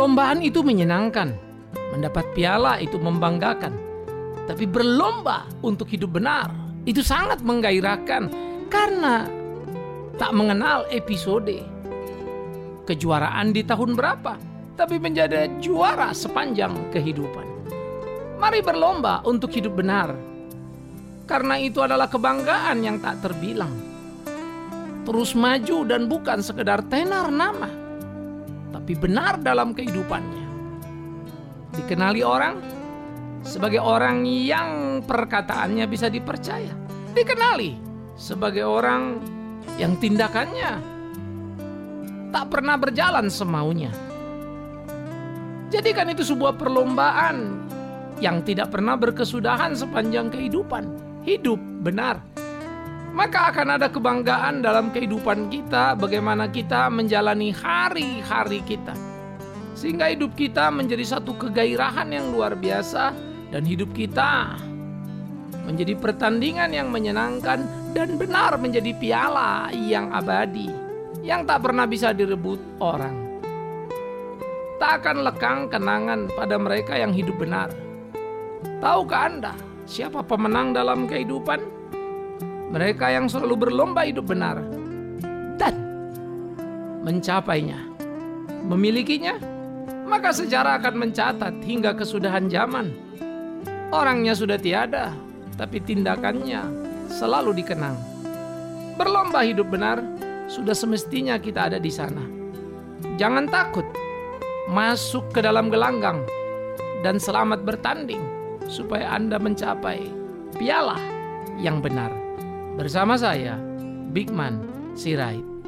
Perlombaan itu menyenangkan, mendapat piala itu membanggakan. Tapi berlomba untuk hidup benar itu sangat menggairahkan karena tak mengenal episode. Kejuaraan di tahun berapa, tapi menjadi juara sepanjang kehidupan. Mari berlomba untuk hidup benar, karena itu adalah kebanggaan yang tak terbilang. Terus maju dan bukan sekedar tenar nama, tapi benar dalam kehidupannya. Dikenali orang sebagai orang yang perkataannya bisa dipercaya. Dikenali sebagai orang yang tindakannya tak pernah berjalan semaunya. Jadikan itu sebuah perlombaan yang tidak pernah berkesudahan sepanjang kehidupan. Hidup benar. Maka akan ada kebanggaan dalam kehidupan kita, bagaimana kita menjalani hari-hari kita. Sehingga hidup kita menjadi satu kegairahan yang luar biasa, dan hidup kita menjadi pertandingan yang menyenangkan dan benar menjadi piala yang abadi, yang tak pernah bisa direbut orang. Tak akan lekang kenangan pada mereka yang hidup benar. Tahukah Anda siapa pemenang dalam kehidupan? Mereka yang selalu berlomba hidup benar dan mencapainya. Memilikinya, maka sejarah akan mencatat hingga kesudahan zaman. Orangnya sudah tiada, tapi tindakannya selalu dikenang. Berlomba hidup benar, sudah semestinya kita ada di sana. Jangan takut masuk ke dalam gelanggang dan selamat bertanding supaya Anda mencapai piala yang benar. Bersama saya, Bigman Sirait.